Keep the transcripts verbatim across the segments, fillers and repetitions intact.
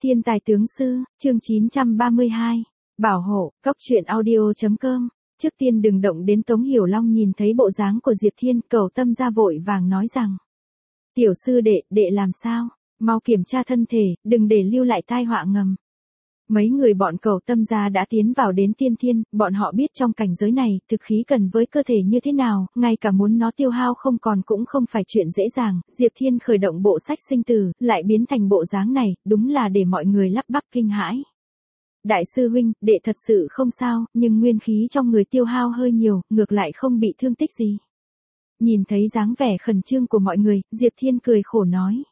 Thiên tài tướng sư, chương chín trăm ba mươi hai. Bảo hộ, cốc truyện audio.com. Trước tiên đừng động đến Tống Hiểu Long nhìn thấy bộ dáng của Diệp Thiên, Cẩu Tâm Gia vội vàng nói rằng. Tiểu sư đệ, đệ làm sao? Mau kiểm tra thân thể, đừng để lưu lại tai họa ngầm. Mấy người bọn Cẩu Tâm Gia đã tiến vào đến tiên thiên, bọn họ biết trong cảnh giới này, thực khí cần với cơ thể như thế nào, ngay cả muốn nó tiêu hao không còn cũng không phải chuyện dễ dàng. Diệp Thiên khởi động bộ sách sinh tử, lại biến thành bộ dáng này, đúng là để mọi người lắp bắp kinh hãi. Đại sư huynh, đệ thật sự không sao, nhưng nguyên khí trong người tiêu hao hơi nhiều, ngược lại không bị thương tích gì. Nhìn thấy dáng vẻ khẩn trương của mọi người, Diệp Thiên cười khổ nói.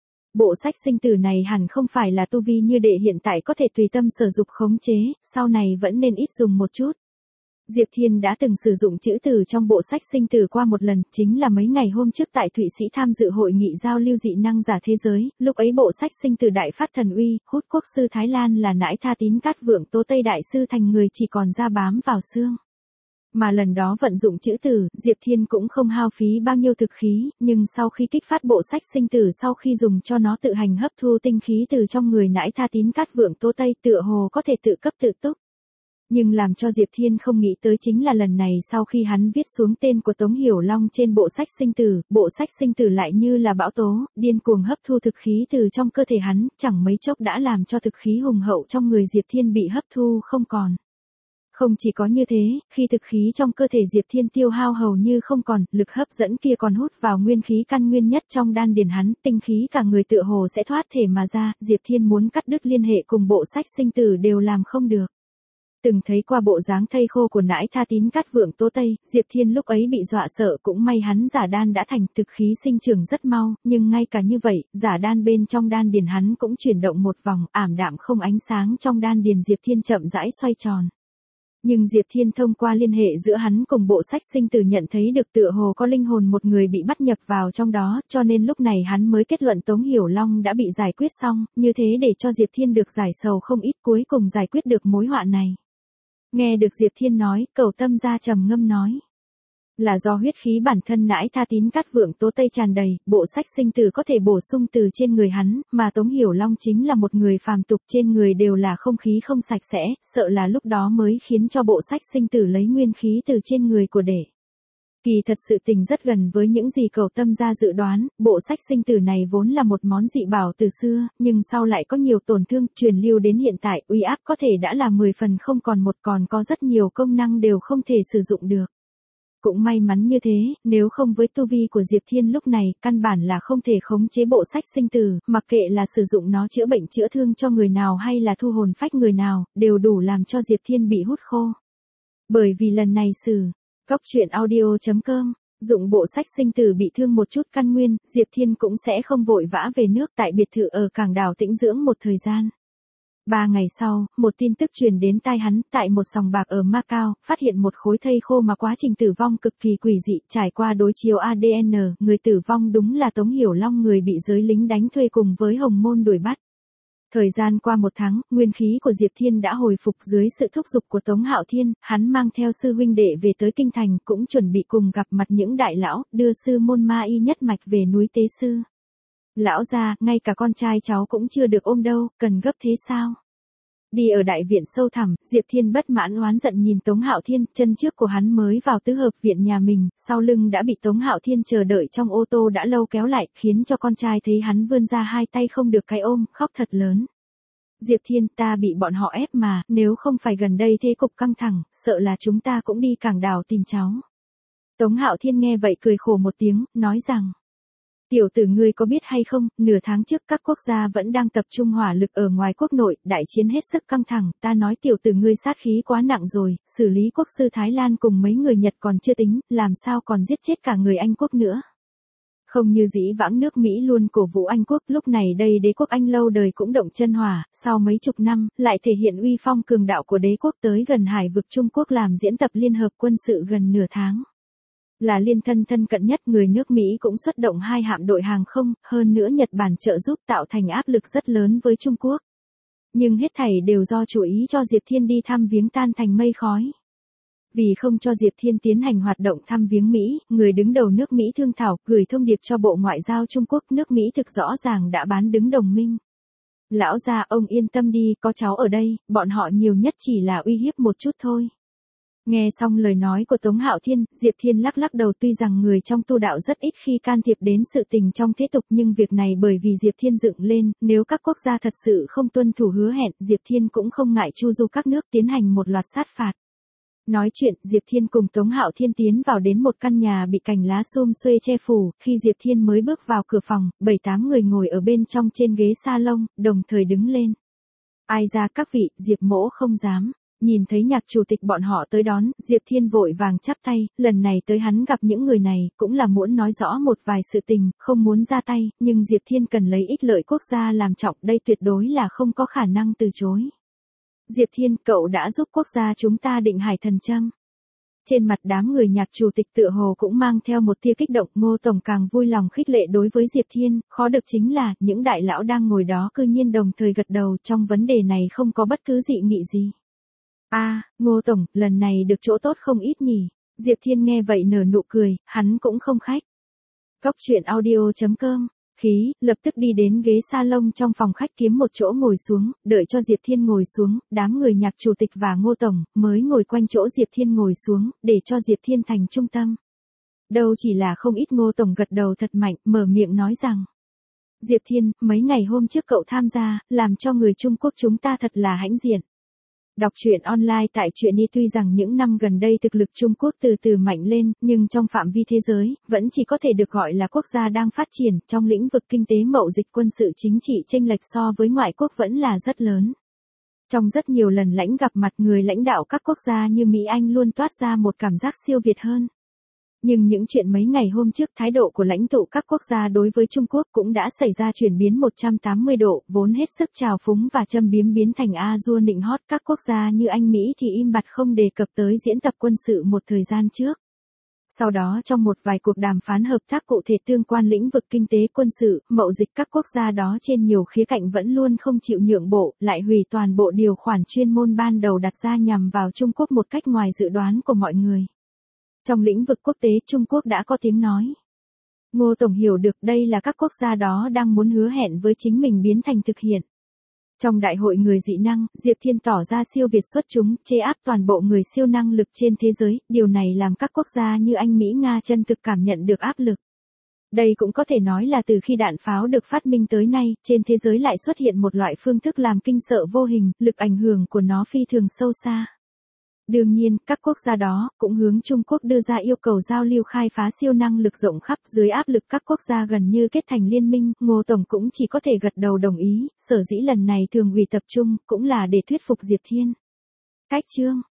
Bộ sách sinh tử này hẳn không phải là tu vi như đệ hiện tại có thể tùy tâm sở dục khống chế, sau này vẫn nên ít dùng một chút. Diệp Thiên đã từng sử dụng chữ từ trong bộ sách sinh tử qua một lần, chính là mấy ngày hôm trước tại Thụy Sĩ tham dự hội nghị giao lưu dị năng giả thế giới, lúc ấy bộ sách sinh tử đại phát thần uy, hút quốc sư Thái Lan là Nãi Tha Tín Cát Vượng Tố Tây đại sư thành người chỉ còn da bám vào xương. Mà lần đó vận dụng chữ tử, Diệp Thiên cũng không hao phí bao nhiêu thực khí, nhưng sau khi kích phát bộ sách sinh tử sau khi dùng cho nó tự hành hấp thu tinh khí từ trong người Nãi Tha Tín Cát Vượng Tố Tây tựa hồ có thể tự cấp tự túc. Nhưng làm cho Diệp Thiên không nghĩ tới chính là lần này sau khi hắn viết xuống tên của Tống Hiểu Long trên bộ sách sinh tử, bộ sách sinh tử lại như là bão tố, điên cuồng hấp thu thực khí từ trong cơ thể hắn, chẳng mấy chốc đã làm cho thực khí hùng hậu trong người Diệp Thiên bị hấp thu không còn. Không chỉ có như thế, khi thực khí trong cơ thể Diệp Thiên tiêu hao hầu như không còn, lực hấp dẫn kia còn hút vào nguyên khí căn nguyên nhất trong đan điền hắn, tinh khí cả người tựa hồ sẽ thoát thể mà ra, Diệp Thiên muốn cắt đứt liên hệ cùng bộ sách sinh tử đều làm không được. Từng thấy qua bộ dáng thây khô của Nãi Tha Tín Cát Vượng Tố Tây, Diệp Thiên lúc ấy bị dọa sợ, cũng may hắn giả đan đã thành, thực khí sinh trưởng rất mau, nhưng ngay cả như vậy, giả đan bên trong đan điền hắn cũng chuyển động một vòng, ảm đạm không ánh sáng trong đan điền Diệp Thiên chậm rãi xoay tròn. Nhưng Diệp Thiên thông qua liên hệ giữa hắn cùng bộ sách sinh tử nhận thấy được tựa hồ có linh hồn một người bị bắt nhập vào trong đó, cho nên lúc này hắn mới kết luận Tống Hiểu Long đã bị giải quyết xong, như thế để cho Diệp Thiên được giải sầu không ít, cuối cùng giải quyết được mối họa này. Nghe được Diệp Thiên nói, Cẩu Tâm Gia trầm ngâm nói. Là do huyết khí bản thân Nãi Tha Tín Cát Vượng Tố Tây tràn đầy, bộ sách sinh tử có thể bổ sung từ trên người hắn, mà Tống Hiểu Long chính là một người phàm tục, trên người đều là không khí không sạch sẽ, sợ là lúc đó mới khiến cho bộ sách sinh tử lấy nguyên khí từ trên người của đệ. Kỳ thật sự tình rất gần với những gì Cẩu Tâm Gia dự đoán, bộ sách sinh tử này vốn là một món dị bảo từ xưa, nhưng sau lại có nhiều tổn thương, truyền lưu đến hiện tại, uy áp có thể đã là mười phần không còn một, còn có rất nhiều công năng đều không thể sử dụng được. Cũng may mắn như thế, nếu không với tu vi của Diệp Thiên lúc này, căn bản là không thể khống chế bộ sách sinh tử, mặc kệ là sử dụng nó chữa bệnh chữa thương cho người nào hay là thu hồn phách người nào, đều đủ làm cho Diệp Thiên bị hút khô. Bởi vì lần này sử cốc truyện audio.com, dụng bộ sách sinh tử bị thương một chút căn nguyên, Diệp Thiên cũng sẽ không vội vã về nước tại biệt thự ở cảng đảo tĩnh dưỡng một thời gian. Ba ngày sau, một tin tức truyền đến tai hắn, tại một sòng bạc ở Macau, phát hiện một khối thây khô mà quá trình tử vong cực kỳ quỷ dị, trải qua đối chiếu a đê en, người tử vong đúng là Tống Hiểu Long, người bị giới lính đánh thuê cùng với Hồng Môn đuổi bắt. Thời gian qua một tháng, nguyên khí của Diệp Thiên đã hồi phục dưới sự thúc giục của Tống Hạo Thiên, hắn mang theo sư huynh đệ về tới kinh thành, cũng chuẩn bị cùng gặp mặt những đại lão, đưa sư môn ma y nhất mạch về núi Tế Sư. Lão gia, ngay cả con trai cháu cũng chưa được ôm đâu, cần gấp thế sao? Đi ở đại viện sâu thẳm, Diệp Thiên bất mãn oán giận nhìn Tống Hạo Thiên, chân trước của hắn mới vào tứ hợp viện nhà mình, sau lưng đã bị Tống Hạo Thiên chờ đợi trong ô tô đã lâu kéo lại, khiến cho con trai thấy hắn vươn ra hai tay không được cái ôm, khóc thật lớn. Diệp Thiên, ta bị bọn họ ép mà, nếu không phải gần đây thế cục căng thẳng, sợ là chúng ta cũng đi cảng đảo tìm cháu. Tống Hạo Thiên nghe vậy cười khổ một tiếng, nói rằng. Tiểu tử ngươi có biết hay không, nửa tháng trước các quốc gia vẫn đang tập trung hỏa lực ở ngoài quốc nội, đại chiến hết sức căng thẳng, ta nói tiểu tử ngươi sát khí quá nặng rồi, xử lý quốc sư Thái Lan cùng mấy người Nhật còn chưa tính, làm sao còn giết chết cả người Anh quốc nữa. Không như dĩ vãng nước Mỹ luôn cổ vũ Anh quốc, lúc này đây đế quốc Anh lâu đời cũng động chân hỏa, sau mấy chục năm, lại thể hiện uy phong cường đạo của đế quốc tới gần hải vực Trung Quốc làm diễn tập liên hợp quân sự gần nửa tháng. Là liên thân thân cận nhất, người nước Mỹ cũng xuất động hai hạm đội hàng không, hơn nữa Nhật Bản trợ giúp tạo thành áp lực rất lớn với Trung Quốc. Nhưng hết thảy đều do chủ ý cho Diệp Thiên đi thăm viếng tan thành mây khói. Vì không cho Diệp Thiên tiến hành hoạt động thăm viếng Mỹ, người đứng đầu nước Mỹ thương thảo, gửi thông điệp cho Bộ Ngoại giao Trung Quốc, nước Mỹ thực rõ ràng đã bán đứng đồng minh. Lão gia, ông yên tâm đi, có cháu ở đây, bọn họ nhiều nhất chỉ là uy hiếp một chút thôi. Nghe xong lời nói của Tống Hạo Thiên, Diệp Thiên lắc lắc đầu, tuy rằng người trong tu đạo rất ít khi can thiệp đến sự tình trong thế tục, nhưng việc này bởi vì Diệp Thiên dựng lên, nếu các quốc gia thật sự không tuân thủ hứa hẹn, Diệp Thiên cũng không ngại chu du các nước tiến hành một loạt sát phạt. Nói chuyện, Diệp Thiên cùng Tống Hạo Thiên tiến vào đến một căn nhà bị cành lá sum xuê che phủ, khi Diệp Thiên mới bước vào cửa phòng, bảy tám người ngồi ở bên trong trên ghế salon, đồng thời đứng lên. Ai ra các vị, Diệp mỗ không dám. Nhìn thấy Nhạc chủ tịch bọn họ tới đón, Diệp Thiên vội vàng chắp tay, lần này tới hắn gặp những người này, cũng là muốn nói rõ một vài sự tình, không muốn ra tay, nhưng Diệp Thiên cần lấy ích lợi quốc gia làm trọng, đây tuyệt đối là không có khả năng từ chối. Diệp Thiên, cậu đã giúp quốc gia chúng ta định hải thần châm. Trên mặt đám người Nhạc chủ tịch tựa hồ cũng mang theo một tia kích động, Ngô Tổng càng vui lòng khích lệ đối với Diệp Thiên, khó được chính là, những đại lão đang ngồi đó cư nhiên đồng thời gật đầu, trong vấn đề này không có bất cứ dị nghị gì. A, à, Ngô Tổng, lần này được chỗ tốt không ít nhỉ. Diệp Thiên nghe vậy nở nụ cười, hắn cũng không khách. Cốc truyện audio chấm com, khí, lập tức đi đến ghế salon trong phòng khách kiếm một chỗ ngồi xuống, đợi cho Diệp Thiên ngồi xuống, đám người Nhạc chủ tịch và Ngô Tổng mới ngồi quanh chỗ Diệp Thiên ngồi xuống, để cho Diệp Thiên thành trung tâm. Đâu chỉ là không ít, Ngô Tổng gật đầu thật mạnh, mở miệng nói rằng. Diệp Thiên, mấy ngày hôm trước cậu tham gia, làm cho người Trung Quốc chúng ta thật là hãnh diện. Đọc truyện online tại truyện đi, tuy rằng những năm gần đây thực lực Trung Quốc từ từ mạnh lên, nhưng trong phạm vi thế giới, vẫn chỉ có thể được gọi là quốc gia đang phát triển, trong lĩnh vực kinh tế mậu dịch quân sự chính trị chênh lệch so với ngoại quốc vẫn là rất lớn. Trong rất nhiều lần lãnh gặp mặt, người lãnh đạo các quốc gia như Mỹ Anh luôn toát ra một cảm giác siêu việt hơn. Nhưng những chuyện mấy ngày hôm trước, thái độ của lãnh tụ các quốc gia đối với Trung Quốc cũng đã xảy ra chuyển biến một trăm tám mươi độ, vốn hết sức trào phúng và châm biếm biến thành a dua nịnh hót. Các quốc gia như Anh Mỹ thì im bặt không đề cập tới diễn tập quân sự một thời gian trước. Sau đó trong một vài cuộc đàm phán hợp tác cụ thể tương quan lĩnh vực kinh tế quân sự, mậu dịch, các quốc gia đó trên nhiều khía cạnh vẫn luôn không chịu nhượng bộ, lại hủy toàn bộ điều khoản chuyên môn ban đầu đặt ra nhằm vào Trung Quốc một cách ngoài dự đoán của mọi người. Trong lĩnh vực quốc tế, Trung Quốc đã có tiếng nói. Ngô Tổng hiểu được đây là các quốc gia đó đang muốn hứa hẹn với chính mình biến thành thực hiện. Trong đại hội người dị năng, Diệp Thiên tỏ ra siêu việt xuất chúng, chế áp toàn bộ người siêu năng lực trên thế giới, điều này làm các quốc gia như Anh, Mỹ, Nga chân thực cảm nhận được áp lực. Đây cũng có thể nói là từ khi đạn pháo được phát minh tới nay, trên thế giới lại xuất hiện một loại phương thức làm kinh sợ vô hình, lực ảnh hưởng của nó phi thường sâu xa. Đương nhiên, các quốc gia đó cũng hướng Trung Quốc đưa ra yêu cầu giao lưu khai phá siêu năng lực rộng khắp, dưới áp lực các quốc gia gần như kết thành liên minh, Ngô Tổng cũng chỉ có thể gật đầu đồng ý, sở dĩ lần này thường ủy tập trung cũng là để thuyết phục Diệp Thiên. Cách chương